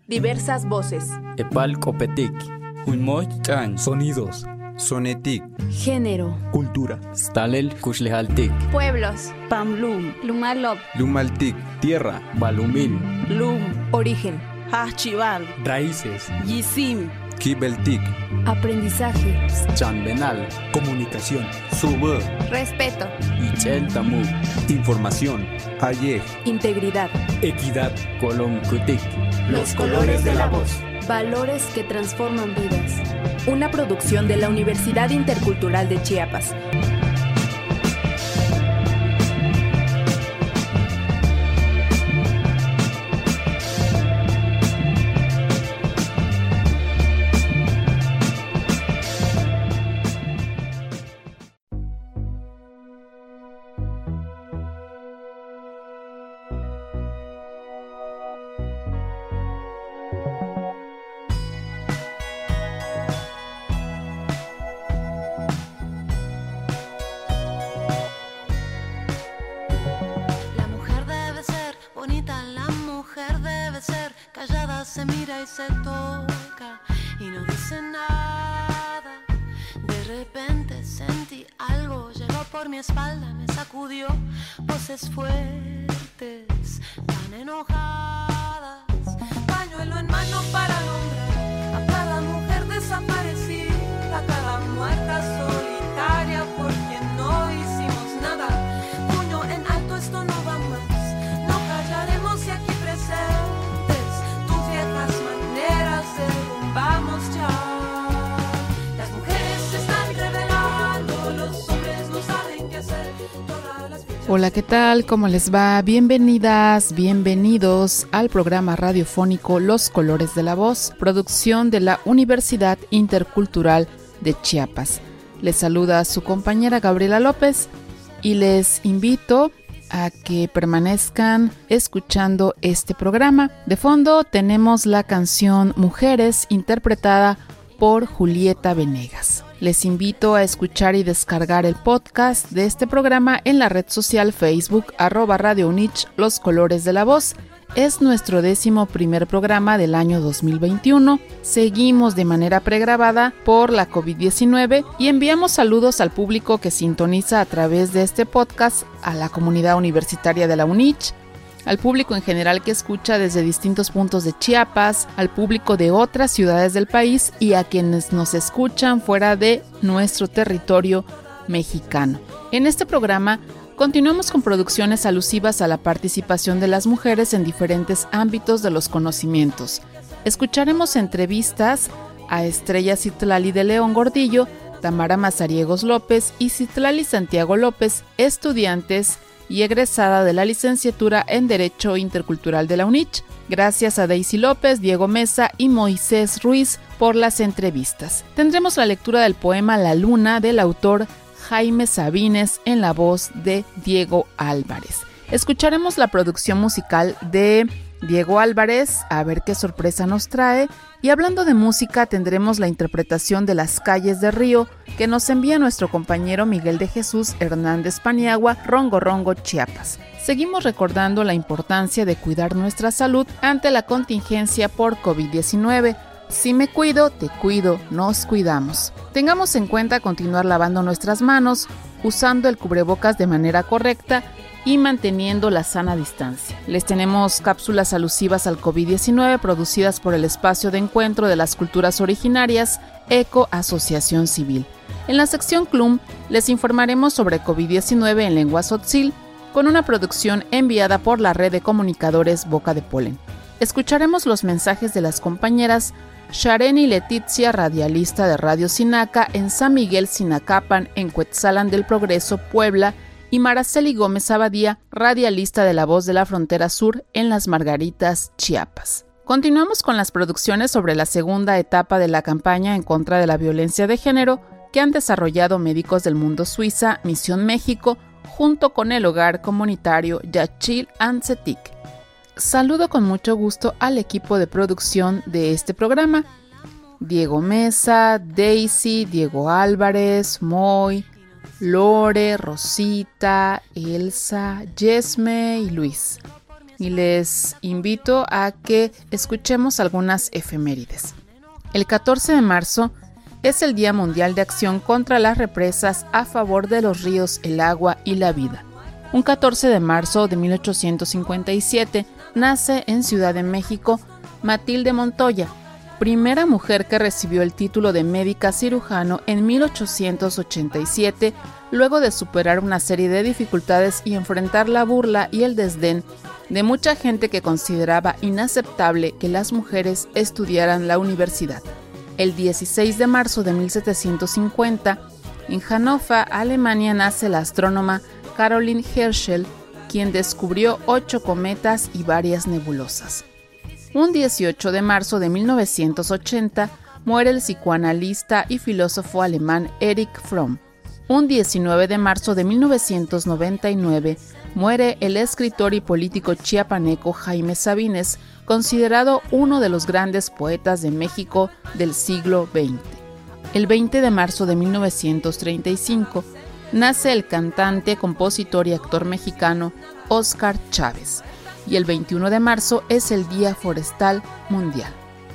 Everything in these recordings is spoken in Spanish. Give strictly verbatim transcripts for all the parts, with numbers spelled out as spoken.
Diversas voces. Epal Copetic. Hunmoch-chan. Sonidos. Sonetic. Género. Cultura. Stalel Kushlehaltik. Pueblos. Pamlum. Lumalop. Lumaltic. Tierra. Balumil. Lum. Origen. Hachival. Raíces. Yisim. Kibeltic. Aprendizaje. Chanbenal. Comunicación. Sube. Respeto. Ichel Tamu. Información. Aye. Integridad. Equidad. Colom Kutik. Los colores de la voz. Valores que transforman vidas. Una producción de la Universidad Intercultural de Chiapas. Se mira y se toca y no dice nada. De repente sentí algo, llegó por mi espalda, me sacudió. Voces fuertes, tan enojadas. Pañuelo en mano para nombrar a cada mujer desaparecida, a cada muerta solitaria por quien no hicimos nada. Puño en alto, esto no va más, no callaremos y aquí presente. Vamos ya. Las mujeres se están revelando, los hombres no saben qué hacer. Todas las fichas... Hola, ¿qué tal? ¿Cómo les va? Bienvenidas, bienvenidos al programa radiofónico Los Colores de la Voz, producción de la Universidad Intercultural de Chiapas. Les saluda su compañera Gabriela López y les invito a que permanezcan escuchando este programa. De fondo tenemos la canción Mujeres, interpretada por Julieta Venegas. Les invito a escuchar y descargar el podcast de este programa en la red social Facebook, arroba Radio Unich, Los Colores de la Voz. Es nuestro décimo primer programa del año dos mil veintiuno. Seguimos de manera pregrabada por la covid diecinueve y enviamos saludos al público que sintoniza a través de este podcast, a la comunidad universitaria de la UNICH, al público en general que escucha desde distintos puntos de Chiapas, al público de otras ciudades del país y a quienes nos escuchan fuera de nuestro territorio mexicano. En este programa continuamos con producciones alusivas a la participación de las mujeres en diferentes ámbitos de los conocimientos. Escucharemos entrevistas a Estrella Citlali de León Gordillo, Tamara Mazariegos López y Citlali Santiago López, estudiantes y egresada de la licenciatura en Derecho Intercultural de la UNICH. Gracias a Daisy López, Diego Mesa y Moisés Ruiz por las entrevistas. Tendremos la lectura del poema La Luna del autor Jaime Sabines en la voz de Diego Álvarez. Escucharemos la producción musical de Diego Álvarez, a ver qué sorpresa nos trae. Y hablando de música, tendremos la interpretación de Las Calles de Río que nos envía nuestro compañero Miguel de Jesús Hernández Paniagua, Rongo Rongo, Chiapas. Seguimos recordando la importancia de cuidar nuestra salud ante la contingencia por covid diecinueve. Si me cuido, te cuido, nos cuidamos. Tengamos en cuenta continuar lavando nuestras manos, usando el cubrebocas de manera correcta y manteniendo la sana distancia. Les tenemos cápsulas alusivas al covid diecinueve producidas por el Espacio de Encuentro de las Culturas Originarias, ECO Asociación Civil. En la sección C L U M les informaremos sobre covid diecinueve en lengua tzotzil, con una producción enviada por la red de comunicadores Boca de Polen. Escucharemos los mensajes de las compañeras Shareni Leticia, radialista de Radio Sinaca en San Miguel Sinacapan, en Cuetzalan del Progreso, Puebla, y Maraceli Gómez Abadía, radialista de La Voz de la Frontera Sur en Las Margaritas, Chiapas. Continuamos con las producciones sobre la segunda etapa de la campaña en contra de la violencia de género que han desarrollado Médicos del Mundo Suiza, Misión México, junto con el hogar comunitario Yachil Ancetic. Saludo con mucho gusto al equipo de producción de este programa: Diego Mesa, Daisy, Diego Álvarez, Moy, Lore, Rosita, Elsa, Yesme y Luis. y les invito a que escuchemos algunas efemérides. El catorce de marzo es el Día Mundial de Acción contra las Represas a favor de los ríos, el agua y la vida. Un catorce de marzo de mil ochocientos cincuenta y siete nace en Ciudad de México Matilde Montoya, primera mujer que recibió el título de médica cirujano en mil ochocientos ochenta y siete, luego de superar una serie de dificultades y enfrentar la burla y el desdén de mucha gente que consideraba inaceptable que las mujeres estudiaran la universidad. El dieciséis de marzo de mil setecientos cincuenta, en Hannover, Alemania, nace la astrónoma Caroline Herschel, quien descubrió ocho cometas y varias nebulosas. Un dieciocho de marzo de mil novecientos ochenta muere el psicoanalista y filósofo alemán Erich Fromm. Un diecinueve de marzo de mil novecientos noventa y nueve muere el escritor y político chiapaneco Jaime Sabines, considerado uno de los grandes poetas de México del siglo veinte. El veinte de marzo de mil novecientos treinta y cinco nace el cantante, compositor y actor mexicano Óscar Chávez. Y el veintiuno de marzo es el Día Forestal Mundial.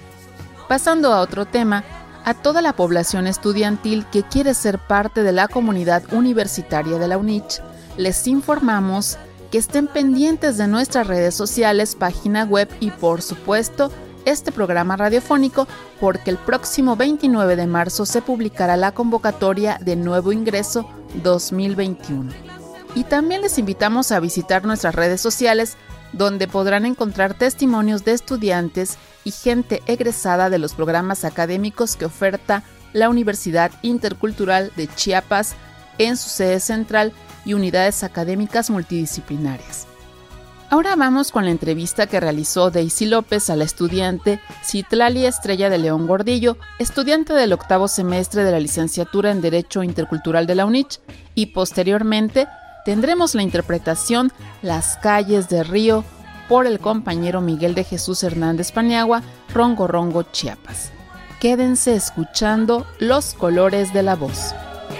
Pasando a otro tema, a toda la población estudiantil que quiere ser parte de la comunidad universitaria de la UNICH, les informamos que estén pendientes de nuestras redes sociales, página web y, por supuesto, este programa radiofónico, porque el próximo veintinueve de marzo se publicará la convocatoria de Nuevo Ingreso dos mil veintiuno. Y también les invitamos a visitar nuestras redes sociales, donde podrán encontrar testimonios de estudiantes y gente egresada de los programas académicos que oferta la Universidad Intercultural de Chiapas en su sede central y unidades académicas multidisciplinarias. Ahora vamos con la entrevista que realizó Daisy López a la estudiante Citlali Estrella de León Gordillo, estudiante del octavo semestre de la licenciatura en Derecho Intercultural de la UNICH, y posteriormente tendremos la interpretación Las calles de Río por el compañero Miguel de Jesús Hernández Paniagua, Rongo Rongo, Chiapas. Quédense escuchando Los Colores de la Voz.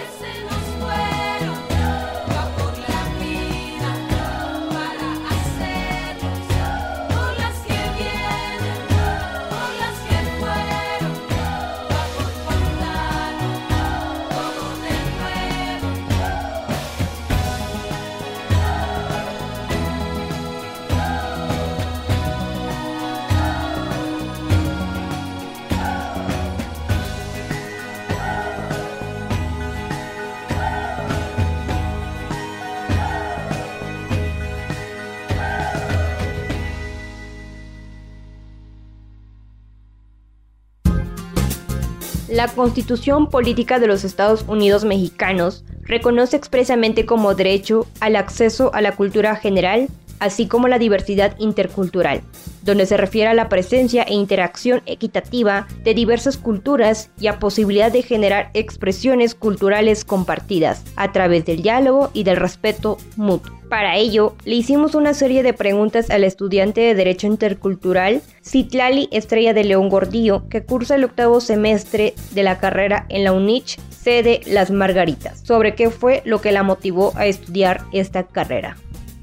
La Constitución Política de los Estados Unidos Mexicanos reconoce expresamente como derecho al acceso a la cultura general, así como la diversidad intercultural, donde se refiere a la presencia e interacción equitativa de diversas culturas y a posibilidad de generar expresiones culturales compartidas a través del diálogo y del respeto mutuo. Para ello, le hicimos una serie de preguntas al estudiante de Derecho Intercultural Citlali Estrella de León Gordillo, que cursa el octavo semestre de la carrera en la UNICH, sede Las Margaritas, sobre qué fue lo que la motivó a estudiar esta carrera.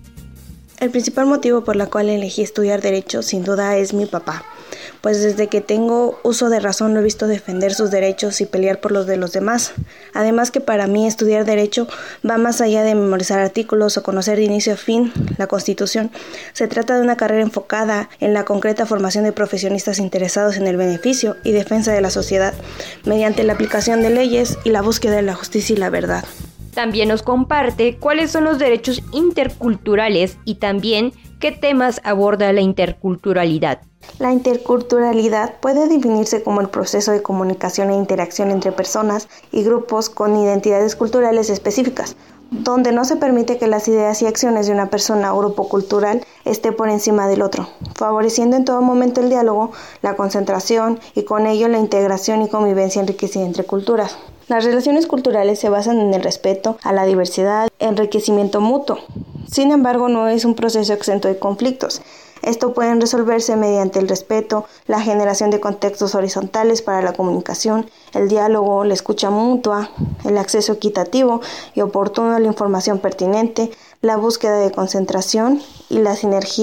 El principal motivo por el cual elegí estudiar Derecho, sin duda, es mi papá, pues desde que tengo uso de razón lo he visto defender sus derechos y pelear por los de los demás. Además que para mí estudiar Derecho va más allá de memorizar artículos o conocer de inicio a fin la Constitución. Se trata de una carrera enfocada en la concreta formación de profesionistas interesados en el beneficio y defensa de la sociedad, mediante la aplicación de leyes y la búsqueda de la justicia y la verdad. También nos comparte cuáles son los derechos interculturales y también qué temas aborda la interculturalidad. La interculturalidad puede definirse como el proceso de comunicación e interacción entre personas y grupos con identidades culturales específicas, donde no se permite que las ideas y acciones de una persona o grupo cultural esté por encima del otro, favoreciendo en todo momento el diálogo, la concentración y con ello la integración y convivencia enriquecida entre culturas. Las relaciones culturales se basan en el respeto a la diversidad, enriquecimiento mutuo. Sin embargo, no es un proceso exento de conflictos. Esto puede resolverse mediante el respeto, la generación de contextos horizontales para la comunicación, el diálogo, la escucha mutua, el acceso equitativo y oportuno a la información pertinente, la búsqueda de concentración y la sinergia.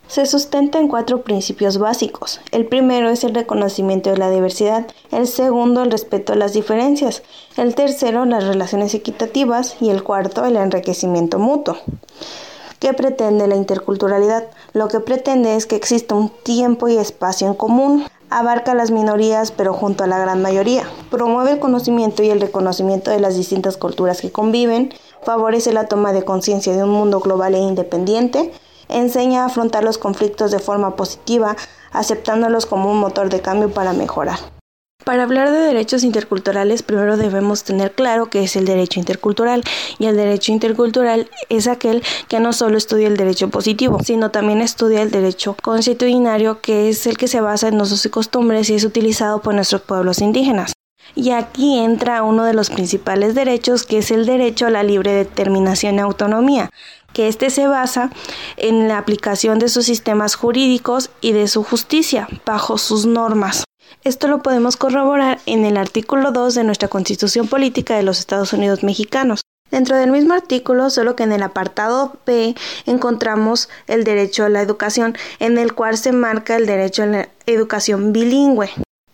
Se sustenta en cuatro principios básicos. El primero es el reconocimiento de la diversidad, el segundo el respeto a las diferencias, el tercero las relaciones equitativas y el cuarto el enriquecimiento mutuo. ¿Qué pretende la interculturalidad? Lo que pretende es que exista un tiempo y espacio en común. Abarca a las minorías pero junto a la gran mayoría. Promueve el conocimiento y el reconocimiento de las distintas culturas que conviven. Favorece la toma de conciencia de un mundo global e independiente. Enseña a afrontar los conflictos de forma positiva, aceptándolos como un motor de cambio para mejorar. Para hablar de derechos interculturales, primero debemos tener claro qué es el derecho intercultural, y el derecho intercultural es aquel que no solo estudia el derecho positivo, sino también estudia el derecho consuetudinario, que es el que se basa en usos y costumbres y es utilizado por nuestros pueblos indígenas. Y aquí entra uno de los principales derechos, que es el derecho a la libre determinación y autonomía, que este se basa en la aplicación de sus sistemas jurídicos y de su justicia, bajo sus normas. Esto lo podemos corroborar en el artículo dos de nuestra Constitución Política de los Estados Unidos Mexicanos. Dentro del mismo artículo, solo que en el apartado B encontramos el derecho a la educación, en el cual se marca el derecho a la educación bilingüe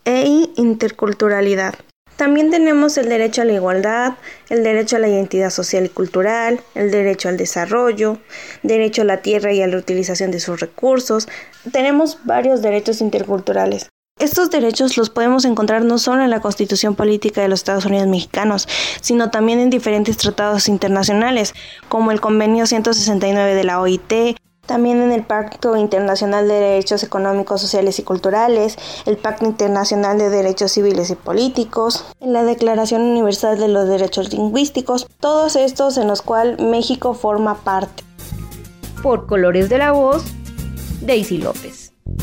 e interculturalidad. También tenemos el derecho a la igualdad, el derecho a la identidad social y cultural, el derecho al desarrollo, derecho a la tierra y a la utilización de sus recursos. Tenemos varios derechos interculturales. Estos derechos los podemos encontrar no solo en la Constitución Política de los Estados Unidos Mexicanos, sino también en diferentes tratados internacionales, como el Convenio ciento sesenta y nueve de la O I T, también en el Pacto Internacional de Derechos Económicos, Sociales y Culturales, el Pacto Internacional de Derechos Civiles y Políticos, en la Declaración Universal de los Derechos Lingüísticos, todos estos en los cuales México forma parte. Por Colores de la Voz, Daisy López.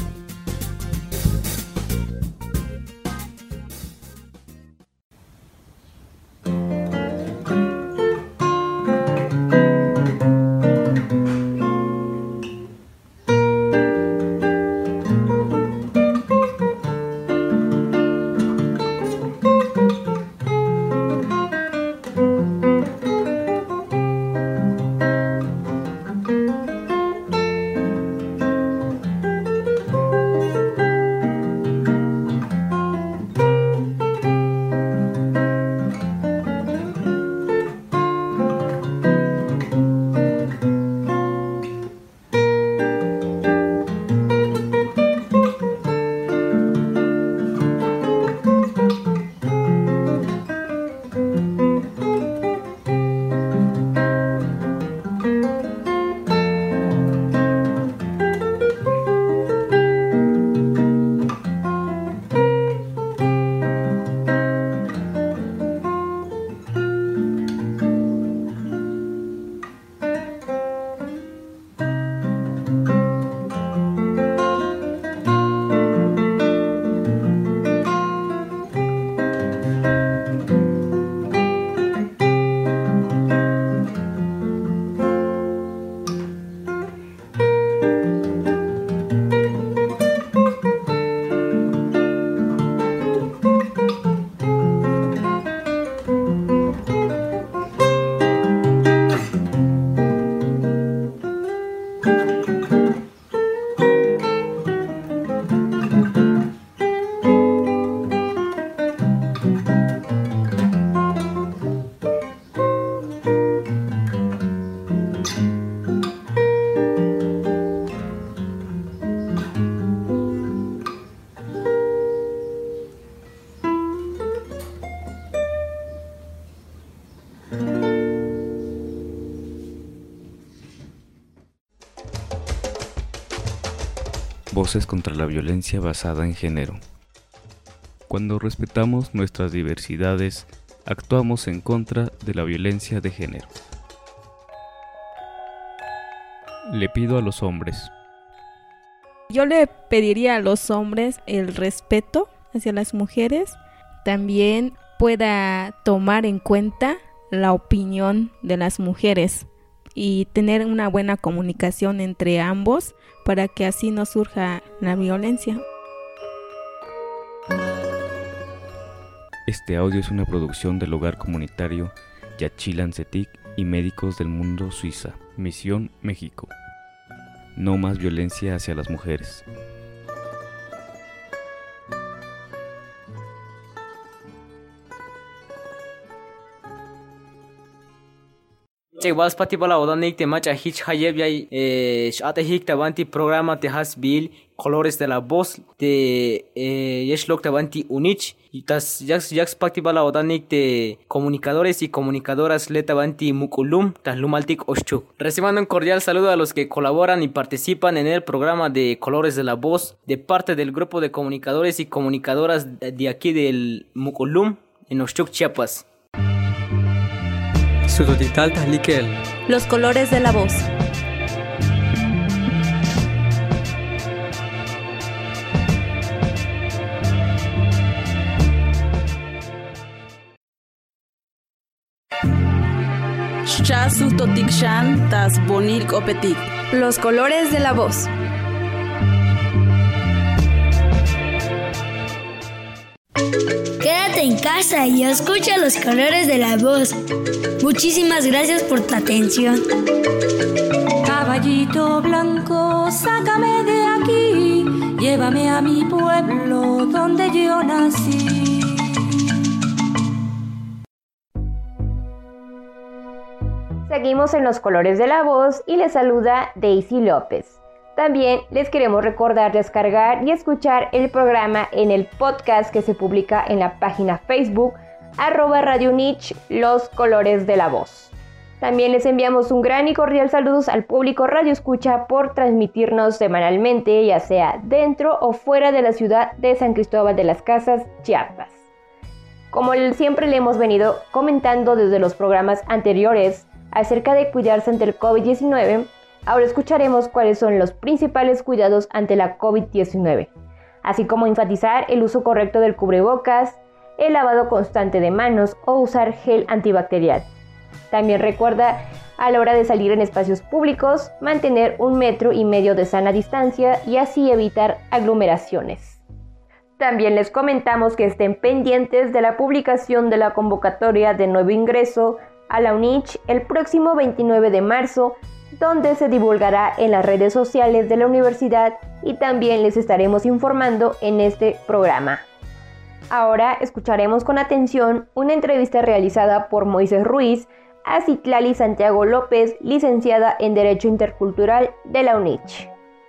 Voces contra la violencia basada en género. Cuando respetamos nuestras diversidades, actuamos en contra de la violencia de género. Le pido a los hombres. Yo le pediría a los hombres el respeto hacia las mujeres, también pueda tomar en cuenta la opinión de las mujeres y tener una buena comunicación entre ambos para que así no surja la violencia. Este audio es una producción del Hogar Comunitario Yaxchilantepec y Médicos del Mundo Suiza, Misión México. no más violencia hacia las mujeres. Che was pati bala odanik te macha hich hayeb yai shate hik tabanti programa te has bil colores de la voz te yesh lok tabanti unich tas yax yax pati bala odanik te comunicadores y comunicadoras le tabanti mukulum tas lumaltik oshchuk. Recibando un cordial saludo a los que colaboran y participan en el programa de colores de la voz de parte del grupo de comunicadores y comunicadoras de aquí del Mukulum en Oshchuk, Chiapas. Los colores de la voz. Chasu totikshan tas bonil opetik. Los colores de la voz. Quédate en casa y escucha los colores de la voz. Muchísimas gracias por tu atención. Caballito blanco, sácame de aquí, llévame a mi pueblo donde yo nací. Seguimos en los colores de la voz y les saluda Daisy López. También les queremos recordar descargar y escuchar el programa en el podcast que se publica en la página Facebook arroba Radio Unich, Los Colores de la Voz. También les enviamos un gran y cordial saludos al público Radio Escucha por transmitirnos semanalmente, ya sea dentro o fuera de la ciudad de San Cristóbal de las Casas, Chiapas. Como siempre le hemos venido comentando desde los programas anteriores acerca de cuidarse ante el COVID diecinueve, ahora escucharemos cuáles son los principales cuidados ante la COVID diecinueve, así como enfatizar el uso correcto del cubrebocas, el lavado constante de manos o usar gel antibacterial. También recuerda, a la hora de salir en espacios públicos, mantener un metro y medio de sana distancia y así evitar aglomeraciones. También les comentamos que estén pendientes de la publicación de la convocatoria de nuevo ingreso a la UNICH el próximo veintinueve de marzo, donde se divulgará en las redes sociales de la universidad y también les estaremos informando en este programa. Ahora escucharemos con atención una entrevista realizada por Moisés Ruiz a Citlali Santiago López, licenciada en Derecho Intercultural de la UNICH.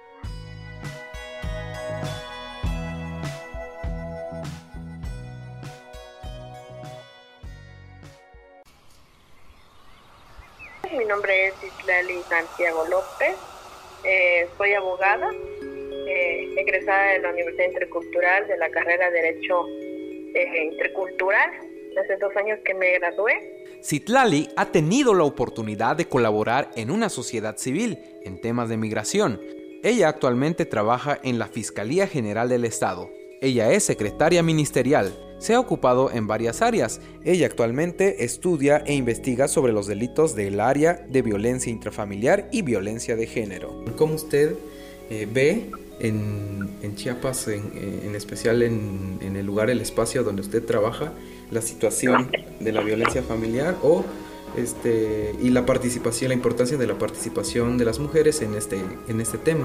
Mi nombre es Citlali Santiago López, eh, soy abogada, eh, egresada de la Universidad Intercultural de la carrera de Derecho eh, Intercultural. Hace dos años que me gradué. Citlali ha tenido la oportunidad de colaborar en una sociedad civil en temas de migración. Ella actualmente trabaja en la Fiscalía General del Estado. Ella es secretaria ministerial. Se ha ocupado en varias áreas. Ella actualmente estudia e investiga sobre los delitos del área de violencia intrafamiliar y violencia de género. ¿Cómo usted eh, ve en, en Chiapas, en, en especial en, en el lugar, el espacio donde usted trabaja, la situación de la violencia familiar o este y la participación, la importancia de la participación de las mujeres en este, en este tema?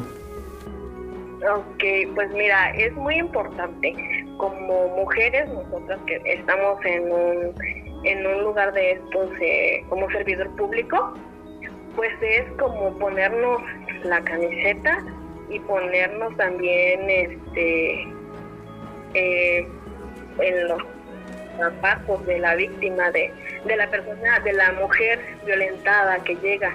Ok, pues mira, es muy importante. Como mujeres, nosotras que estamos en un, en un lugar de estos, eh, como servidor público, pues es como ponernos la camiseta y ponernos también este eh, en los zapatos de la víctima, de, de la persona, de la mujer violentada que llega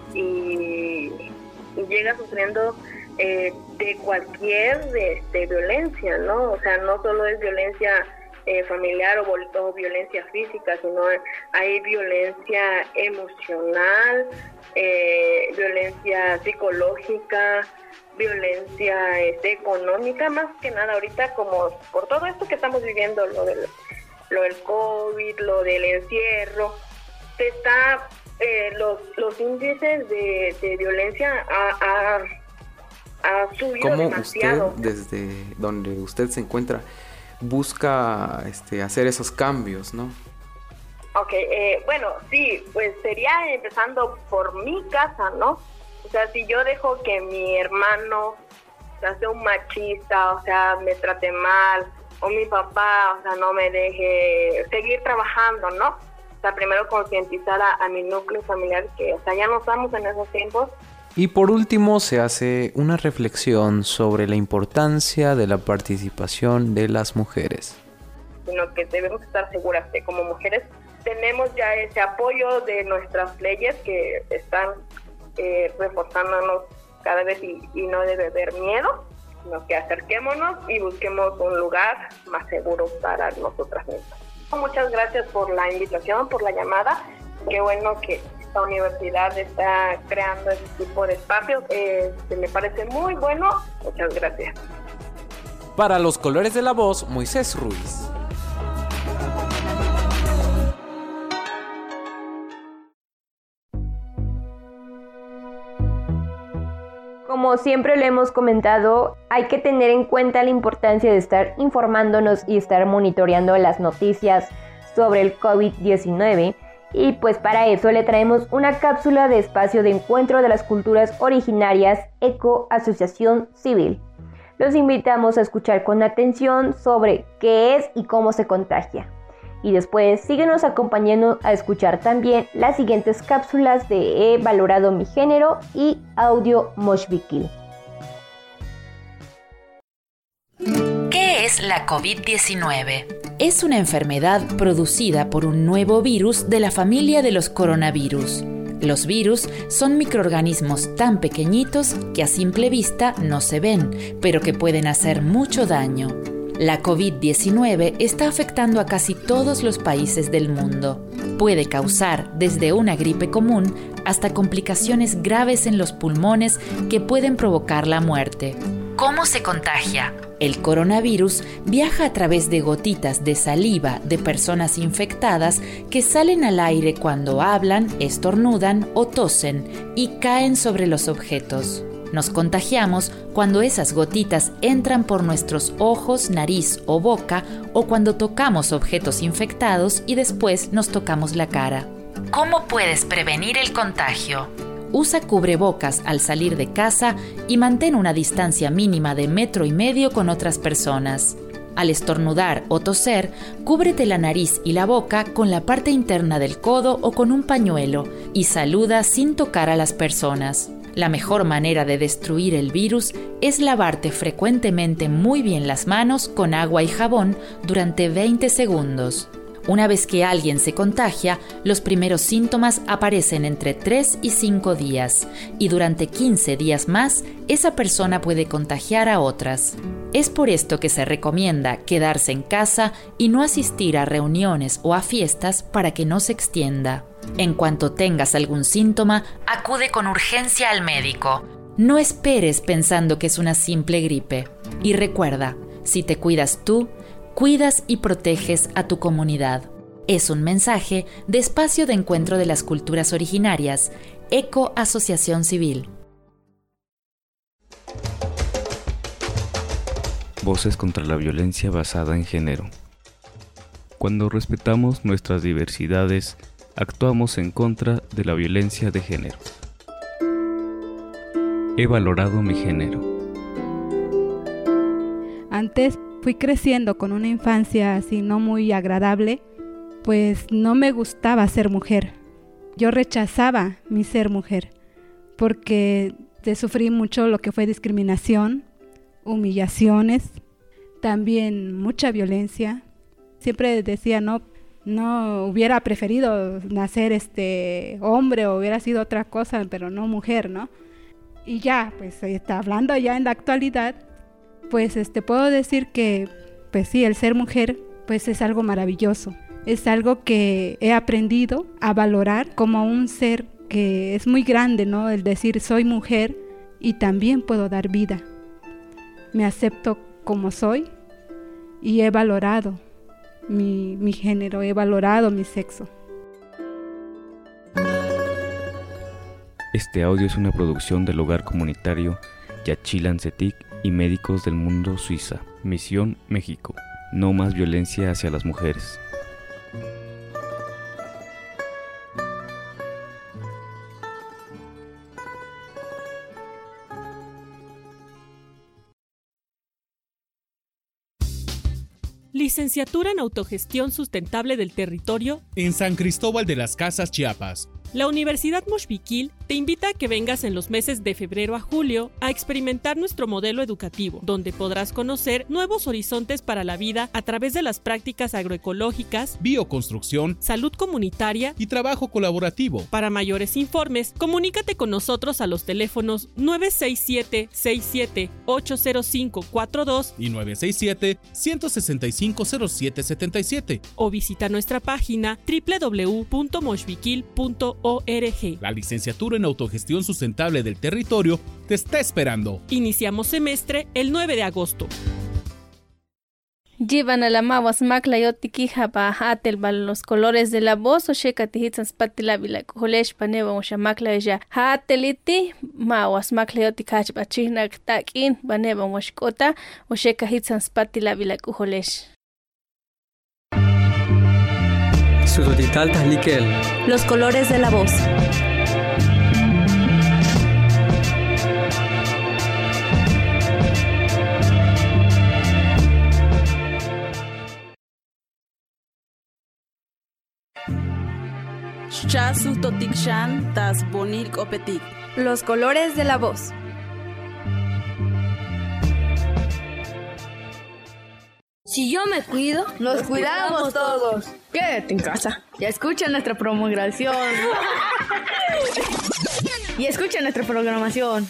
y, y llega sufriendo Eh, de cualquier de, de violencia, ¿no? O sea, no solo es violencia eh, familiar o, o violencia física, sino hay violencia emocional, eh, violencia psicológica, violencia este, económica, más que nada ahorita como por todo esto que estamos viviendo, lo del, lo del COVID, lo del encierro, se está, eh, los, los índices de, de violencia a, a ha subido ¿Cómo demasiado. Usted, desde donde usted se encuentra, busca este, hacer esos cambios, no? Ok, eh, bueno, sí, pues sería empezando por mi casa, ¿no? O sea, si yo dejo que mi hermano sea un machista, o sea, me trate mal, o mi papá, o sea, no me deje seguir trabajando, ¿no? O sea, primero concientizar a, a mi núcleo familiar que, o sea, ya no estamos en esos tiempos. Y por último se hace una reflexión sobre la importancia de la participación de las mujeres. Sino que debemos estar seguras que como mujeres tenemos ya ese apoyo de nuestras leyes que están eh, reforzándonos cada vez y, y no debe haber miedo, sino que acerquémonos y busquemos un lugar más seguro para nosotras mismas. Muchas gracias por la invitación, por la llamada. Qué bueno que esta universidad está creando este tipo de espacios. Eh, me parece muy bueno. Muchas gracias. Para los Colores de la Voz, Moisés Ruiz. Como siempre lo hemos comentado, hay que tener en cuenta la importancia de estar informándonos y estar monitoreando las noticias sobre el COVID diecinueve. Y pues para eso le traemos una cápsula de espacio de encuentro de las culturas originarias ECO Asociación Civil. Los invitamos a escuchar con atención sobre qué es y cómo se contagia. Y después síguenos acompañando a escuchar también las siguientes cápsulas de He valorado mi género y Audio Moshvikil. ¿Qué es la COVID diecinueve? Es una enfermedad producida por un nuevo virus de la familia de los coronavirus. Los virus son microorganismos tan pequeñitos que a simple vista no se ven, pero que pueden hacer mucho daño. La COVID diecinueve está afectando a casi todos los países del mundo. Puede causar desde una gripe común hasta complicaciones graves en los pulmones que pueden provocar la muerte. ¿Cómo se contagia? El coronavirus viaja a través de gotitas de saliva de personas infectadas que salen al aire cuando hablan, estornudan o tosen y caen sobre los objetos. Nos contagiamos cuando esas gotitas entran por nuestros ojos, nariz o boca o cuando tocamos objetos infectados y después nos tocamos la cara. ¿Cómo puedes prevenir el contagio? Usa cubrebocas al salir de casa y mantén una distancia mínima de metro y medio con otras personas. Al estornudar o toser, cúbrete la nariz y la boca con la parte interna del codo o con un pañuelo y saluda sin tocar a las personas. La mejor manera de destruir el virus es lavarte frecuentemente muy bien las manos con agua y jabón durante veinte segundos. Una vez que alguien se contagia, los primeros síntomas aparecen entre tres y cinco días y durante quince días más, esa persona puede contagiar a otras. Es por esto que se recomienda quedarse en casa y no asistir a reuniones o a fiestas para que no se extienda. En cuanto tengas algún síntoma, acude con urgencia al médico. No esperes pensando que es una simple gripe. Y recuerda, si te cuidas tú, cuidas y proteges a tu comunidad. Es un mensaje de Espacio de Encuentro de las Culturas Originarias, ECO Asociación Civil. Voces contra la violencia basada en género. Cuando respetamos nuestras diversidades, actuamos en contra de la violencia de género. He valorado mi género. Antes fui creciendo con una infancia así no muy agradable, pues no me gustaba ser mujer. Yo rechazaba mi ser mujer porque sufrí mucho lo que fue discriminación, humillaciones, también mucha violencia. Siempre decía, no, no hubiera preferido nacer este hombre o hubiera sido otra cosa, pero no mujer, ¿no? Y ya, pues está hablando ya en la actualidad, pues este puedo decir que, pues sí, el ser mujer, pues es algo maravilloso. Es algo que he aprendido a valorar como un ser que es muy grande, ¿no? El decir soy mujer y también puedo dar vida. Me acepto como soy y he valorado mi, mi género, he valorado mi sexo. Este audio es una producción del Hogar Comunitario Yaxchilán Cetic y Médicos del Mundo Suiza, Misión México. No más violencia hacia las mujeres. Licenciatura en Autogestión Sustentable del Territorio en San Cristóbal de las Casas, Chiapas. La Universidad Moshpikil te invita a que vengas en los meses de febrero a julio a experimentar nuestro modelo educativo, donde podrás conocer nuevos horizontes para la vida a través de las prácticas agroecológicas, bioconstrucción, salud comunitaria y trabajo colaborativo. Para mayores informes, comunícate con nosotros a los teléfonos nueve seis siete, seis siete, ocho cero cinco cuatro dos y nueve seis siete, uno seis cinco, cero siete siete siete o visita nuestra página doble u doble u doble u punto moshpikil punto org. La licenciatura en Autogestión Sustentable del Territorio te está esperando. Iniciamos semestre el nueve de agosto. Llevan a la mawas maclayotiki hapa hatel bal los colores de la voz o shekatihitsan spatilabila colesh paneva o shamaklaya hateliti mawas maclayotik hachbachina takin baneva o shkota o shekahitsan spatilabila colesh. Los colores de la voz. Chasu totikshan tas bonil opetik. Los colores de la voz. Si yo me cuido, nos, nos cuidamos, cuidamos todos. Quédate en casa. Ya escucha nuestra promulgación. y escucha nuestra programación.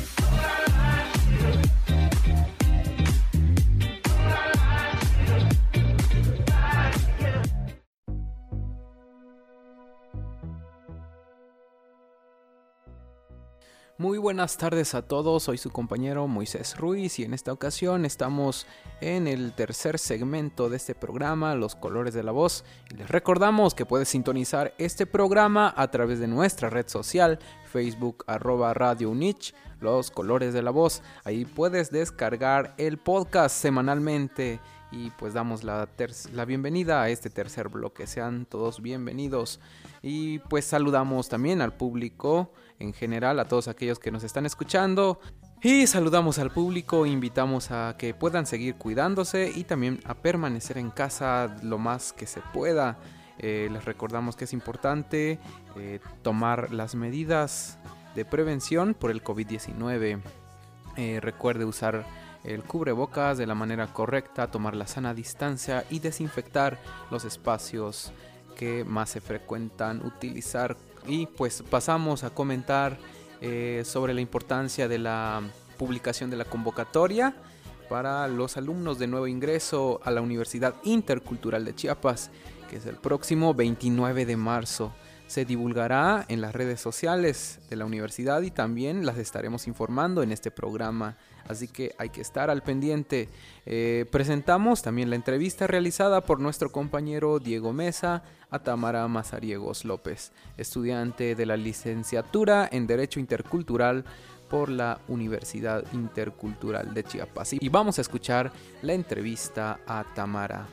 Muy buenas tardes a todos, soy su compañero Moisés Ruiz y en esta ocasión estamos en el tercer segmento de este programa, Los Colores de la Voz. Y les recordamos que puedes sintonizar este programa a través de nuestra red social, Facebook, arroba Radio Unich, Los Colores de la Voz. Ahí puedes descargar el podcast semanalmente y pues damos la, ter- la bienvenida a este tercer bloque. Sean todos bienvenidos y pues saludamos también al público en general, a todos aquellos que nos están escuchando, y saludamos al público, invitamos a que puedan seguir cuidándose y también a permanecer en casa lo más que se pueda. Eh, les recordamos que es importante eh, tomar las medidas de prevención por el covid diecinueve. Eh, recuerde usar el cubrebocas de la manera correcta, tomar la sana distancia y desinfectar los espacios que más se frecuentan utilizar. Y pues pasamos a comentar eh, sobre la importancia de la publicación de la convocatoria para los alumnos de nuevo ingreso a la Universidad Intercultural de Chiapas, que es el próximo veintinueve de marzo. Se divulgará en las redes sociales de la universidad y también las estaremos informando en este programa, así que hay que estar al pendiente. Eh, presentamos también la entrevista realizada por nuestro compañero Diego Mesa a Tamara Mazariegos López, estudiante de la licenciatura en Derecho Intercultural por la Universidad Intercultural de Chiapas. Y vamos a escuchar la entrevista a Tamara.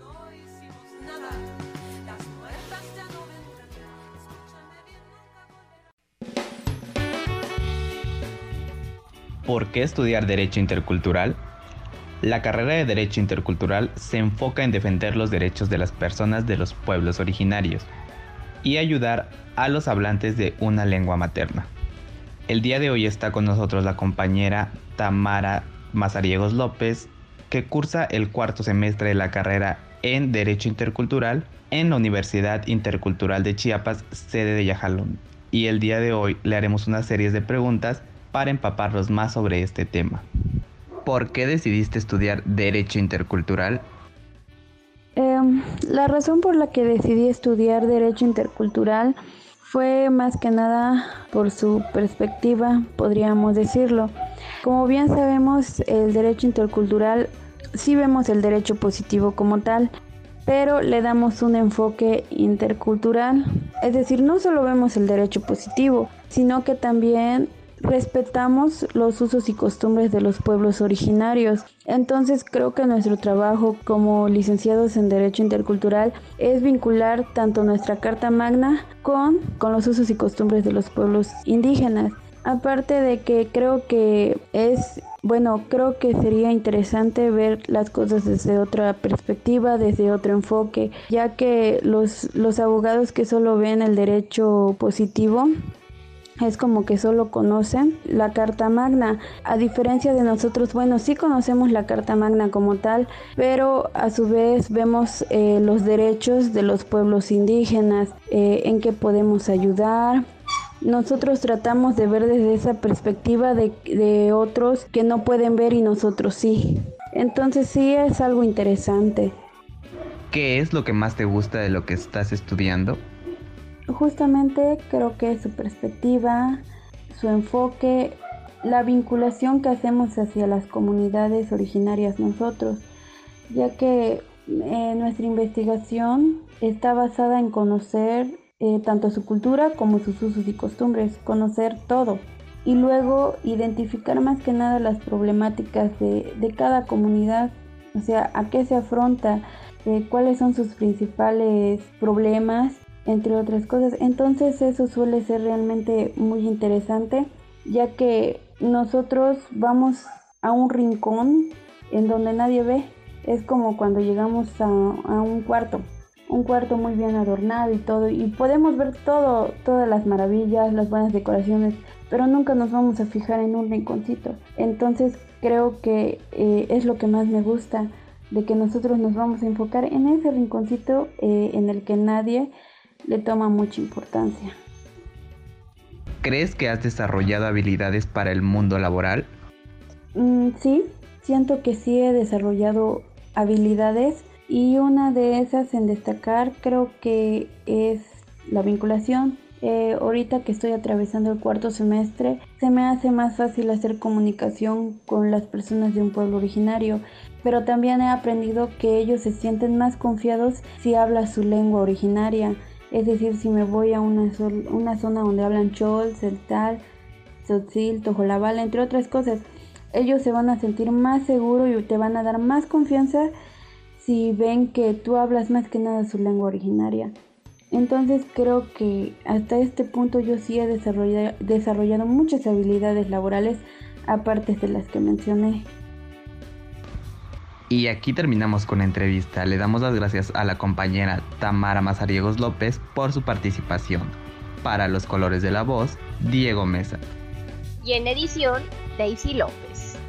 ¿Por qué estudiar Derecho Intercultural? La carrera de Derecho Intercultural se enfoca en defender los derechos de las personas de los pueblos originarios y ayudar a los hablantes de una lengua materna. El día de hoy está con nosotros la compañera Tamara Mazariegos López, que cursa el cuarto semestre de la carrera en Derecho Intercultural en la Universidad Intercultural de Chiapas, sede de Yajalón. Y el día de hoy le haremos una serie de preguntas para empaparnos más sobre este tema. ¿Por qué decidiste estudiar Derecho Intercultural? Eh, la razón por la que decidí estudiar Derecho Intercultural fue más que nada por su perspectiva, podríamos decirlo. Como bien sabemos, el Derecho Intercultural sí vemos el derecho positivo como tal, pero le damos un enfoque intercultural. Es decir, no solo vemos el derecho positivo, sino que también respetamos los usos y costumbres de los pueblos originarios. Entonces creo que nuestro trabajo como licenciados en Derecho Intercultural es vincular tanto nuestra Carta Magna con, con los usos y costumbres de los pueblos indígenas. Aparte de que creo que es, bueno, creo que sería interesante ver las cosas desde otra perspectiva, desde otro enfoque, ya que los, los abogados que solo ven el derecho positivo, es como que solo conocen la Carta Magna, a diferencia de nosotros, bueno, sí conocemos la Carta Magna como tal, pero a su vez vemos eh, los derechos de los pueblos indígenas, eh, en qué podemos ayudar. Nosotros tratamos de ver desde esa perspectiva de, de otros que no pueden ver y nosotros sí. Entonces sí es algo interesante. ¿Qué es lo que más te gusta de lo que estás estudiando? Justamente creo que su perspectiva, su enfoque, la vinculación que hacemos hacia las comunidades originarias nosotros, ya que eh, nuestra investigación está basada en conocer eh, tanto su cultura como sus usos y costumbres, conocer todo y luego identificar más que nada las problemáticas de, de cada comunidad, o sea, a qué se afronta, eh, cuáles son sus principales problemas, entre otras cosas. Entonces eso suele ser realmente muy interesante, ya que nosotros vamos a un rincón en donde nadie ve. Es como cuando llegamos a, a un cuarto, un cuarto muy bien adornado y todo, y podemos ver todo, todas las maravillas, las buenas decoraciones, pero nunca nos vamos a fijar en un rinconcito. Entonces creo que eh, es lo que más me gusta, de que nosotros nos vamos a enfocar en ese rinconcito eh, en el que nadie le toma mucha importancia. ¿Crees que has desarrollado habilidades para el mundo laboral? Mm, sí, siento que sí he desarrollado habilidades y una de esas en destacar creo que es la vinculación. Eh, ahorita que estoy atravesando el cuarto semestre, se me hace más fácil hacer comunicación con las personas de un pueblo originario, pero también he aprendido que ellos se sienten más confiados si hablas su lengua originaria. Es decir, si me voy a una, sol, una zona donde hablan chol, celtal, tzotzil, tojolabal, entre otras cosas, ellos se van a sentir más seguros y te van a dar más confianza si ven que tú hablas más que nada su lengua originaria. Entonces creo que hasta este punto yo sí he desarrollado, desarrollado muchas habilidades laborales aparte de las que mencioné. Y aquí terminamos con la entrevista. Le damos las gracias a la compañera Tamara Mazariegos López por su participación. Para Los Colores de la Voz, Diego Mesa. Y en edición, Daisy López.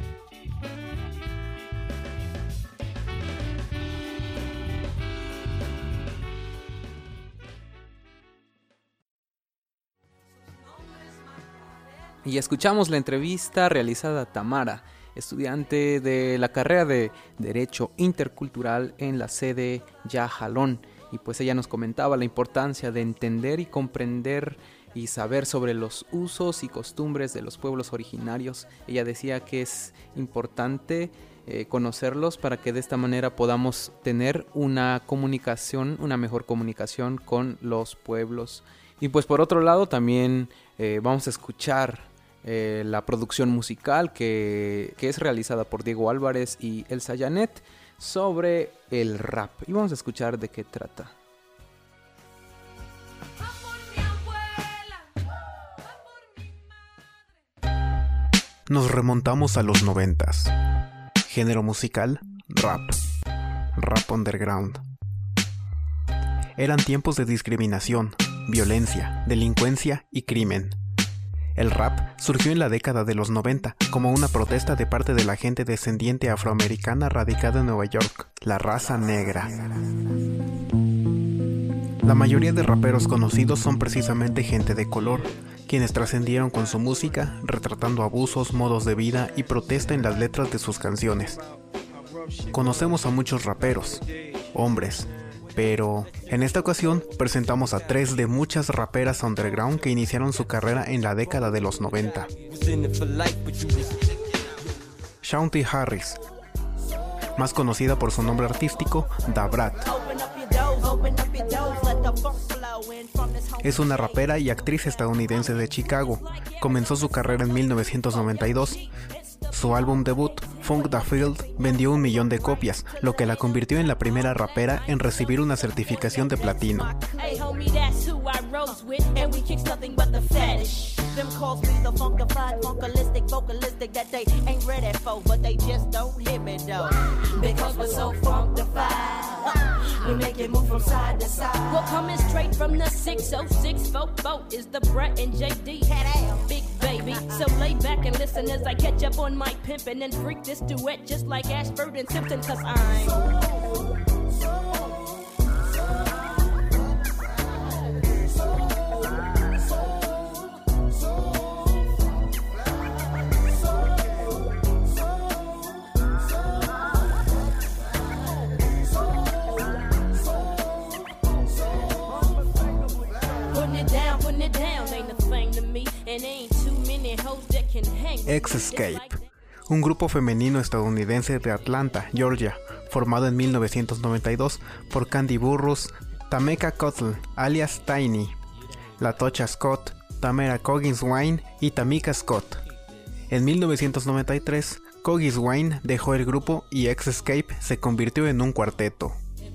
Y escuchamos la entrevista realizada a Tamara, estudiante de la carrera de Derecho Intercultural en la sede Yajalón. Y pues ella nos comentaba la importancia de entender y comprender y saber sobre los usos y costumbres de los pueblos originarios. Ella decía que es importante eh, conocerlos para que de esta manera podamos tener una comunicación, una mejor comunicación con los pueblos. Y pues por otro lado también eh, vamos a escuchar Eh, la producción musical que, que es realizada por Diego Álvarez y Elsa Janet sobre el rap. Y vamos a escuchar de qué trata. Nos remontamos a los noventas. Género musical, rap. Rap underground. Eran tiempos de discriminación, violencia, delincuencia y crimen. El rap surgió en la década de los noventa como una protesta de parte de la gente descendiente afroamericana radicada en Nueva York, la raza negra. La mayoría de raperos conocidos son precisamente gente de color, quienes trascendieron con su música, retratando abusos, modos de vida y protesta en las letras de sus canciones. Conocemos a muchos raperos, hombres, pero en esta ocasión presentamos a tres de muchas raperas underground que iniciaron su carrera en la década de los noventa. Shawnee Harris, más conocida por su nombre artístico, Da Brat. Es una rapera y actriz estadounidense de Chicago. Comenzó su carrera en mil novecientos noventa y dos. Su álbum debut, Funk Da Field, vendió un millón de copias, lo que la convirtió en la primera rapera en recibir una certificación de platino. Them calls me the funkified, funkalistic, vocalistic that they ain't ready for, but they just don't hear me though. Because we're so funkified, we make it move from side to side. We're coming straight from the six oh six four four is the Brett and J D. Big baby, so lay back and listen as I catch up on my pimpin' and freak this duet just like Ashford and Simpson, cause I'm so, so. X-Escape, un grupo femenino estadounidense de Atlanta, Georgia, formado en mil novecientos noventa y dos por Candy Burrus, Tameka Cottle, alias Tiny, LaTocha Scott, Tamara Coggins Wine y Tamika Scott. En mil novecientos noventa y tres, Coggins Wine dejó el grupo y X-Escape se convirtió en un cuarteto.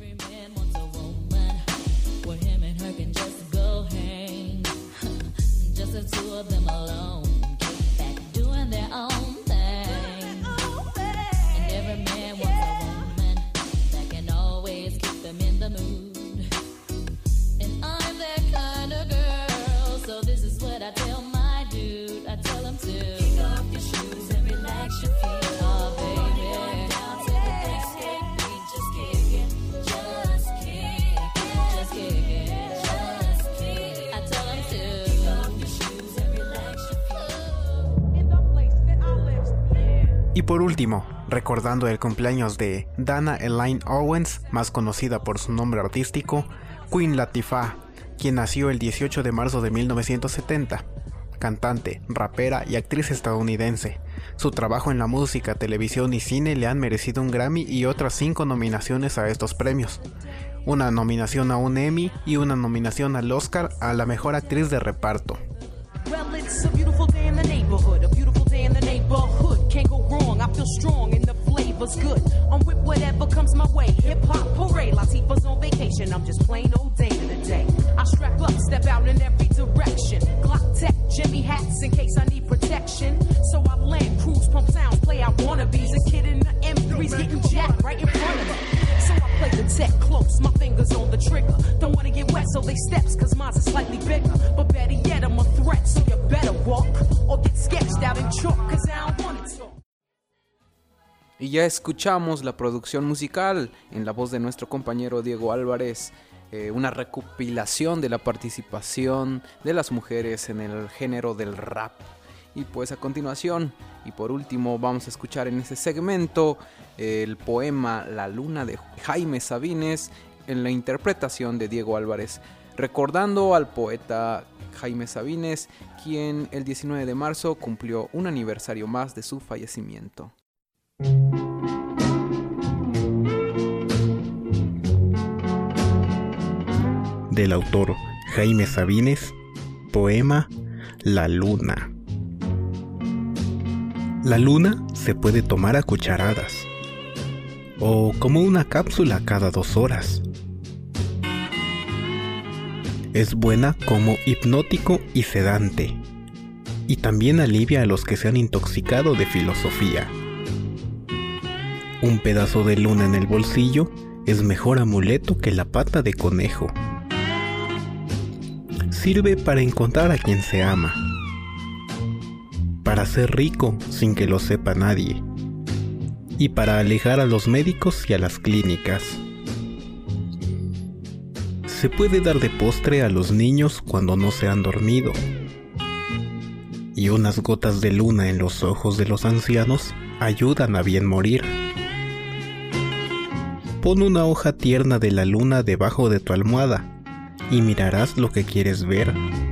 Y por último, recordando el cumpleaños de Dana Elaine Owens, más conocida por su nombre artístico, Queen Latifah, quien nació el dieciocho de marzo de mil novecientos setenta, cantante, rapera y actriz estadounidense. Su trabajo en la música, televisión y cine le han merecido un Grammy y otras cinco nominaciones a estos premios, una nominación a un Emmy y una nominación al Oscar a la mejor actriz de reparto. Well, it's a beautiful day in the neighborhood, a beautiful day in the neighborhood. Can't go wrong, I feel strong and the flavor's good. I'm with whatever comes my way. Hip hop parade, Latifah's on vacation. I'm just plain old day in the day. I strap up, step out in every direction. Glock tech, Jimmy hats in case I need protection. So I land, cruise, pump sounds, play out wannabes. A kid in the M three's getting jacked right in front of me. So I play the tech close, my fingers on the trigger. Don't wanna get wet, so they steps, cause mine's are slightly bigger. But better yet, I'm a threat, so you better walk or get sketched out in chalk, cause I don't want it to. Y ya escuchamos la producción musical en la voz de nuestro compañero Diego Álvarez, eh, una recopilación de la participación de las mujeres en el género del rap. Y pues a continuación, y por último, vamos a escuchar en este segmento eh, el poema La Luna de Jaime Sabines en la interpretación de Diego Álvarez, recordando al poeta Jaime Sabines, quien el diecinueve de marzo cumplió un aniversario más de su fallecimiento. Del autor Jaime Sabines, poema La Luna. La luna se puede tomar a cucharadas o como una cápsula cada dos horas. Es buena como hipnótico y sedante, y también alivia a los que se han intoxicado de filosofía. Un pedazo de luna en el bolsillo es mejor amuleto que la pata de conejo. Sirve para encontrar a quien se ama, para ser rico sin que lo sepa nadie, y para alejar a los médicos y a las clínicas. Se puede dar de postre a los niños cuando no se han dormido, y unas gotas de luna en los ojos de los ancianos ayudan a bien morir. Pon una hoja tierna de la luna debajo de tu almohada y mirarás lo que quieres ver.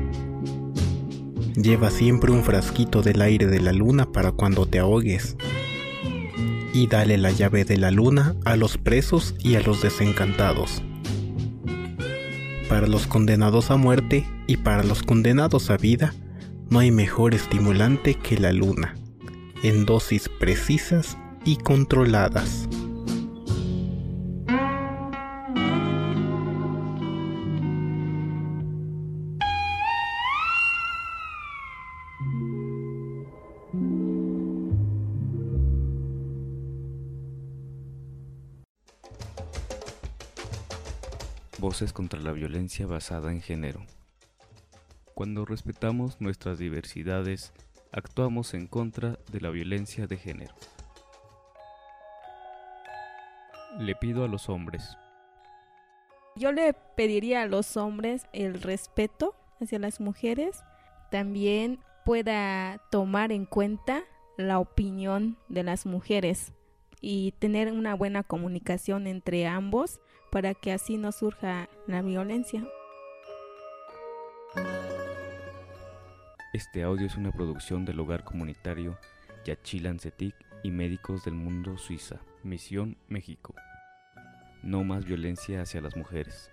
Lleva siempre un frasquito del aire de la luna para cuando te ahogues. Y dale la llave de la luna a los presos y a los desencantados. Para los condenados a muerte y para los condenados a vida, no hay mejor estimulante que la luna, en dosis precisas y controladas. Voces contra la violencia basada en género. Cuando respetamos nuestras diversidades, actuamos en contra de la violencia de género. Le pido a los hombres. Yo le pediría a los hombres el respeto hacia las mujeres, también pueda tomar en cuenta la opinión de las mujeres y tener una buena comunicación entre ambos para que así no surja la violencia. Este audio es una producción del Hogar Comunitario Yaxchilán Cetic y Médicos del Mundo Suiza, Misión México. No más violencia hacia las mujeres.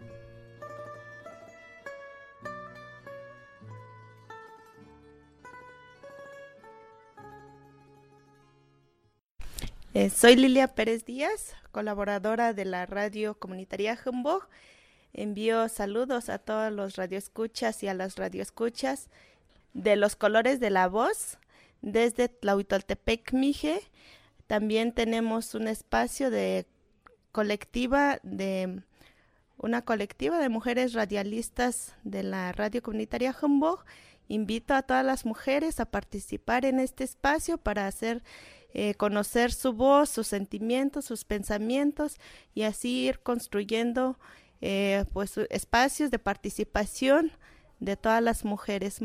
Eh, soy Lilia Pérez Díaz, colaboradora de la radio comunitaria Humbog. Envío saludos a todos los radioescuchas y a las radioescuchas de Los Colores de la Voz desde Tlahuitoltepec, Mije. También tenemos un espacio de colectiva de una colectiva de mujeres radialistas de la radio comunitaria Humbog. Invito a todas las mujeres a participar en este espacio para hacer eh, conocer su voz, sus sentimientos, sus pensamientos y así ir construyendo eh, pues espacios de participación de todas las mujeres.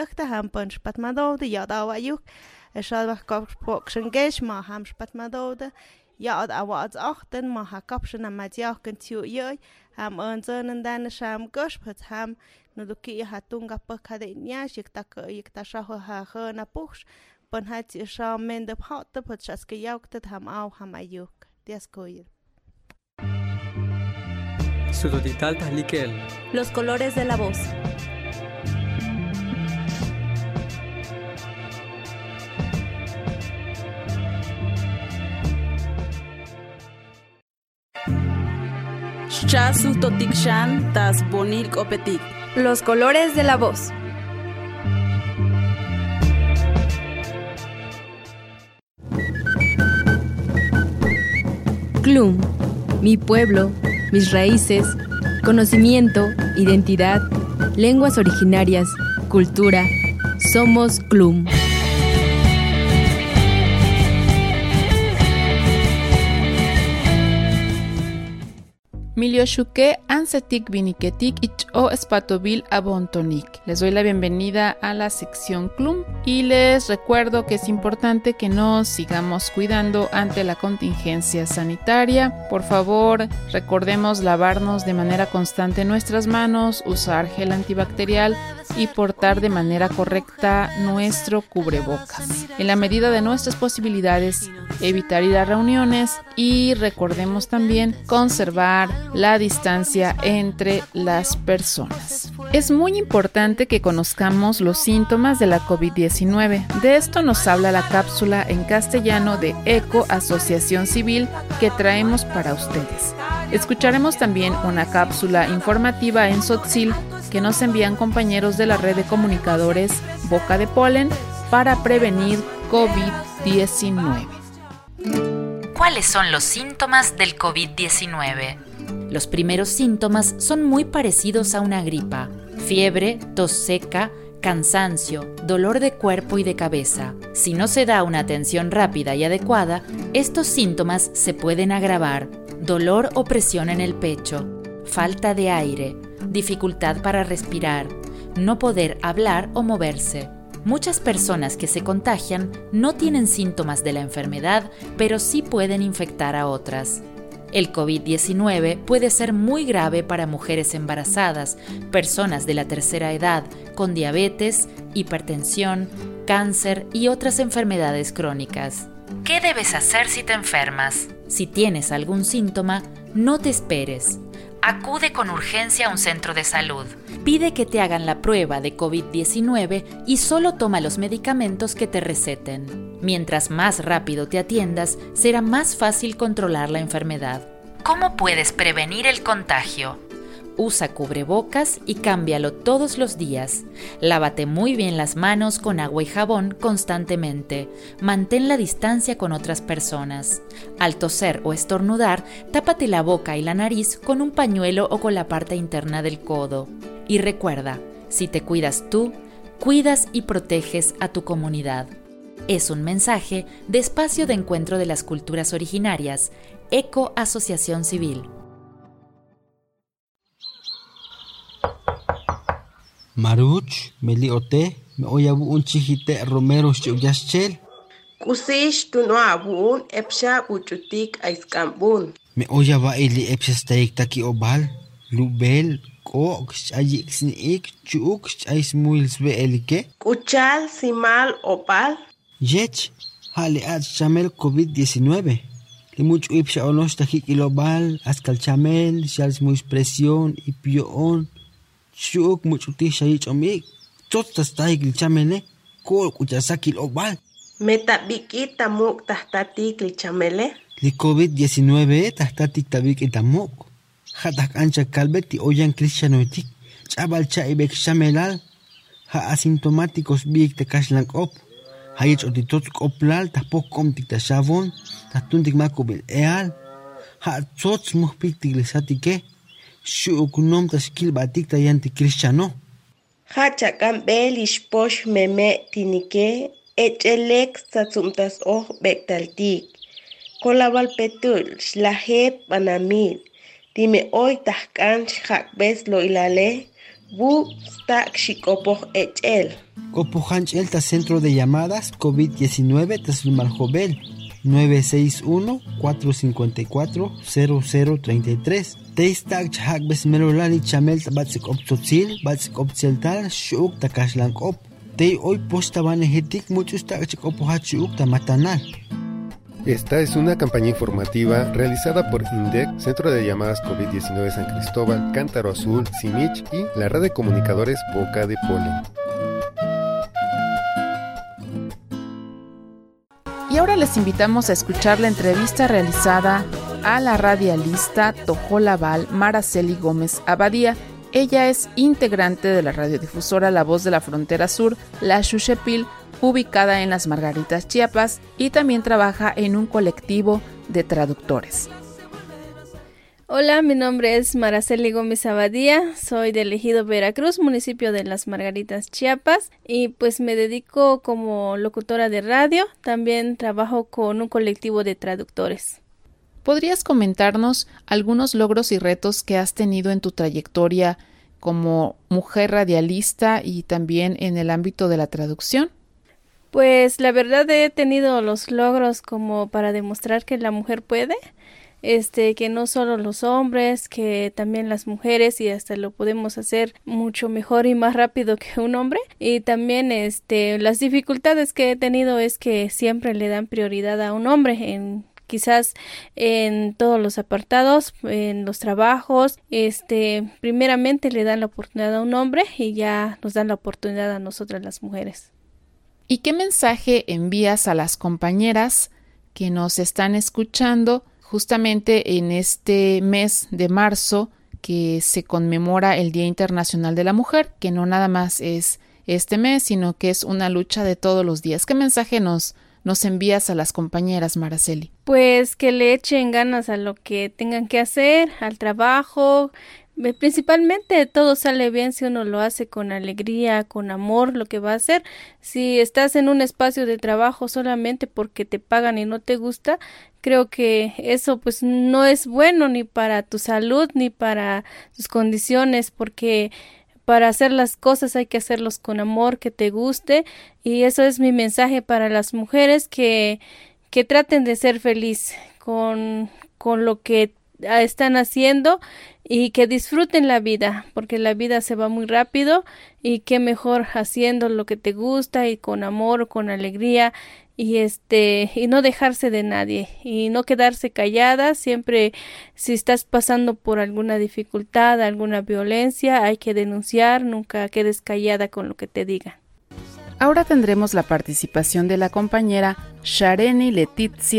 Ja, aber als achten ma ha kapschen am madiach kan tiu yoi ham onzonen dan sham gospet ham no do ki ha tunga pa kade nya shik tak ik ta sha ha ha na push pon hat si sha men de hot de pot chas ke yauktet ham au ham ayuk dias koir. Sudotital tahlikel. Los colores de la voz. Chasu totikshan tas bonil kopetik. Los colores de la voz. Clum, mi pueblo, mis raíces, conocimiento, identidad, lenguas originarias, cultura. Somos Clum. Miliochuque ansetic viniketik ich o espatobil abontonic. Les doy la bienvenida a la sección Clum y les recuerdo que es importante que nos sigamos cuidando ante la contingencia sanitaria. Por favor, recordemos lavarnos de manera constante nuestras manos, usar gel antibacterial y portar de manera correcta nuestro cubrebocas. En la medida de nuestras posibilidades, evitar ir a reuniones y recordemos también conservar la distancia entre las personas. Es muy importante que conozcamos los síntomas de la COVID diecinueve. De esto nos habla la cápsula en castellano de ECO Asociación Civil que traemos para ustedes. Escucharemos también una cápsula informativa en Tzotzil que nos envían compañeros de la red de comunicadores Boca de Polen para prevenir COVID diecinueve. ¿Cuáles son los síntomas del COVID diecinueve? Los primeros síntomas son muy parecidos a una gripa: fiebre, tos seca, cansancio, dolor de cuerpo y de cabeza. Si no se da una atención rápida y adecuada, estos síntomas se pueden agravar: dolor o presión en el pecho, falta de aire, dificultad para respirar, no poder hablar o moverse. Muchas personas que se contagian no tienen síntomas de la enfermedad, pero sí pueden infectar a otras. El COVID diecinueve puede ser muy grave para mujeres embarazadas, personas de la tercera edad, con diabetes, hipertensión, cáncer y otras enfermedades crónicas. ¿Qué debes hacer si te enfermas? Si tienes algún síntoma, no te esperes. Acude con urgencia a un centro de salud. Pide que te hagan la prueba de COVID diecinueve y solo toma los medicamentos que te receten. Mientras más rápido te atiendas, será más fácil controlar la enfermedad. ¿Cómo puedes prevenir el contagio? Usa cubrebocas y cámbialo todos los días. Lávate muy bien las manos con agua y jabón constantemente. Mantén la distancia con otras personas. Al toser o estornudar, tápate la boca y la nariz con un pañuelo o con la parte interna del codo. Y recuerda, si te cuidas tú, cuidas y proteges a tu comunidad. Es un mensaje de Espacio de Encuentro de las Culturas Originarias, ECO Asociación Civil. Maruch, Meliote, me oye un chijite Romero Yaschel. Kusish tu no abun, epsha uchutik aiskambun. Me oye va ili epsha steak taki obal, lubel, ko, ayik snik, chuk, ais muils ve elike. Kuchal, simal, opal. Yech, hale at chamel COVID diecinueve. Le mucho ipsha onos tajik ilobal, ascal chamel, shals muis presión y pioon. Shuk mucho tisha ich omik. Totas taik il chamele, kol kuchasaki ilobal. Metabiki tamuk tahtatik il chamele. Li COVID diecinueve tahtatik tabik itamuk. Hatak ancha kalbeti oyan cristianoitik. Chabal cha ibek chamelal. Ha asintomáticos bik te kashlank op. Hayech otitot oplal tapok komtik ta shavon. Tatuntik makobil eal. Ha tsots muhpik tiglesatike. Shuk nom tashkil batik ta yanti cristiano. Hachakan belish posh meme tinike. Echelek satsumtas oh bektaltik. Kolabal petul shlahet banamil. Dime hoy tahkan hakbes lo ilale. Bu stak shikopoh echel. Copohanchel ta Centro de Llamadas COVID diecinueve Tasulmaljovel nueve seis uno, cuatro cinco cuatro, cero cero tres tres. Teistak hakbes melolani chamel tabatsik optsotzil, batsik optseltal, shuk takashlank op. Tei hoy posta banehetik muchos takchik opohachuk tamatanal. Esta es una campaña informativa realizada por INDEC, Centro de Llamadas COVID diecinueve San Cristóbal, Cántaro Azul, Simich y la red de comunicadores Boca de Polen. Y ahora les invitamos a escuchar la entrevista realizada a la radialista Tojolabal Maraceli Gómez Abadía. Ella es integrante de la radiodifusora La Voz de la Frontera Sur, La Xuxepil, ubicada en Las Margaritas, Chiapas, y también trabaja en un colectivo de traductores. Hola, mi nombre es Maraceli Gómez Abadía, soy del Ejido Veracruz, municipio de Las Margaritas, Chiapas, y pues me dedico como locutora de radio, también trabajo con un colectivo de traductores. ¿Podrías comentarnos algunos logros y retos que has tenido en tu trayectoria como mujer radialista y también en el ámbito de la traducción? Pues la verdad he tenido los logros como para demostrar que la mujer puede, este, que no solo los hombres, que también las mujeres, y hasta lo podemos hacer mucho mejor y más rápido que un hombre. Y también este, las dificultades que he tenido es que siempre le dan prioridad a un hombre en quizás en todos los apartados, en los trabajos, este, primeramente le dan la oportunidad a un hombre y ya nos dan la oportunidad a nosotras las mujeres. ¿Y qué mensaje envías a las compañeras que nos están escuchando justamente en este mes de marzo que se conmemora el Día Internacional de la Mujer, que no nada más es este mes, sino que es una lucha de todos los días? ¿Qué mensaje nos nos envías a las compañeras, Maraceli? Pues que le echen ganas a lo que tengan que hacer, al trabajo. Principalmente todo sale bien si uno lo hace con alegría, con amor, lo que va a hacer. Si estás en un espacio de trabajo solamente porque te pagan y no te gusta, creo que eso pues no es bueno ni para tu salud ni para tus condiciones, porque para hacer las cosas hay que hacerlos con amor, que te guste, y eso es mi mensaje para las mujeres, que, que traten de ser feliz con, con lo que están haciendo y que disfruten la vida, porque la vida se va muy rápido y qué mejor haciendo lo que te gusta y con amor, con alegría, y este y no dejarse de nadie y no quedarse callada. Siempre si estás pasando por alguna dificultad, alguna violencia, hay que denunciar, nunca quedes callada con lo que te digan. Ahora tendremos la participación de la compañera Shareni Leticia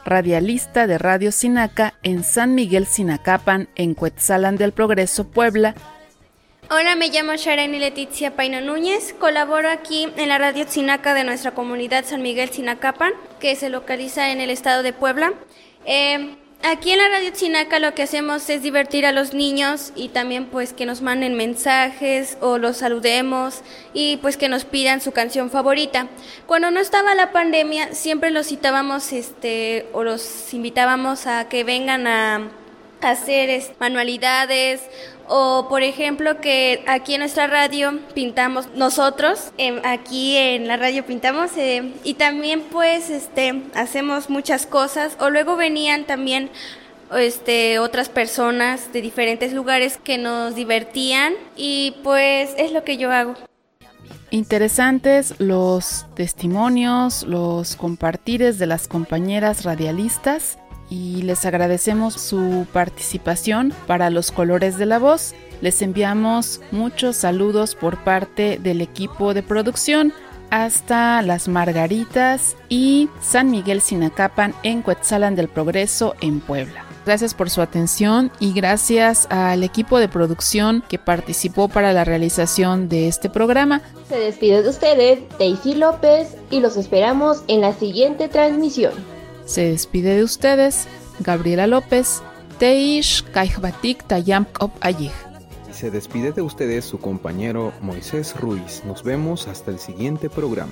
radialista de Radio Sinaca en San Miguel Sinacapan, en Cuetzalan del Progreso, Puebla. Hola, me llamo Sharani Leticia Paino Núñez, colaboro aquí en la Radio Sinaca de nuestra comunidad San Miguel Sinacapan, que se localiza en el estado de Puebla. Eh, Aquí en la Radio Sinaca lo que hacemos es divertir a los niños y también pues que nos manden mensajes o los saludemos y pues que nos pidan su canción favorita. Cuando no estaba la pandemia siempre los citábamos este o los invitábamos a que vengan a hacer es, manualidades o por ejemplo que aquí en nuestra radio pintamos nosotros, eh, aquí en la radio pintamos eh, y también pues este hacemos muchas cosas o luego venían también este otras personas de diferentes lugares que nos divertían y pues es lo que yo hago. Interesantes los testimonios, los compartires de las compañeras radialistas. Y les agradecemos su participación para Los Colores de la Voz. Les enviamos muchos saludos por parte del equipo de producción hasta Las Margaritas y San Miguel Sinacapan en Cuetzalan del Progreso en Puebla. Gracias por su atención y gracias al equipo de producción que participó para la realización de este programa. Se despide de ustedes Daisy López y los esperamos en la siguiente transmisión. Se despide de ustedes Gabriela López, Teish Kaijbatik Tayam Kop Ayih. Y se despide de ustedes su compañero Moisés Ruiz. Nos vemos hasta el siguiente programa.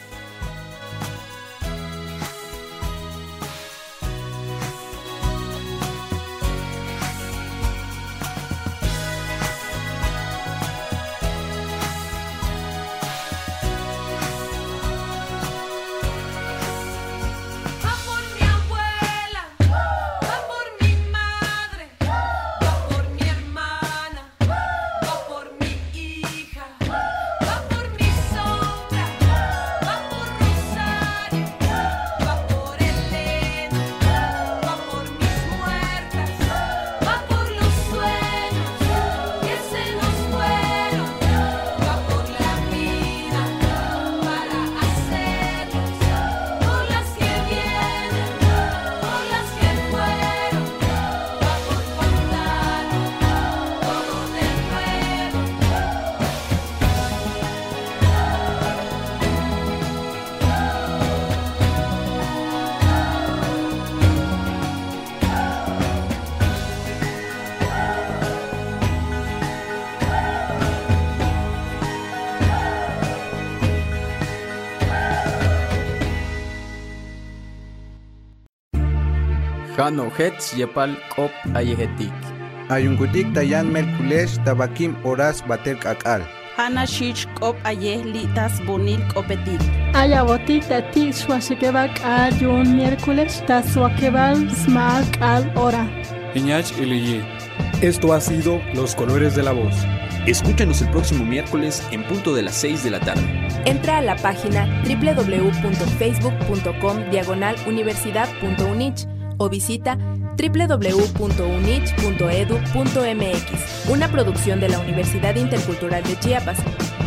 Jano Hetz Yepal Kop Ayehetik. Ayungutik Tayan Merkulesh Tabakim Horas Bater Kakal. Hana Shich Kop Ayeh Litas Bonil Kopetit. Ayabotik Tatik Swashikebal Ayun Miércoles Taswakebal Smak Al Hora. Iñach Iliyi. Esto ha sido Los Colores de la Voz. Escúchanos el próximo miércoles en punto de las seis de la tarde. Entra a la página doble u doble u doble u punto facebook punto com diagonal universidad punto unich o visita doble u doble u doble u punto unich punto edu punto m x, una producción de la Universidad Intercultural de Chiapas.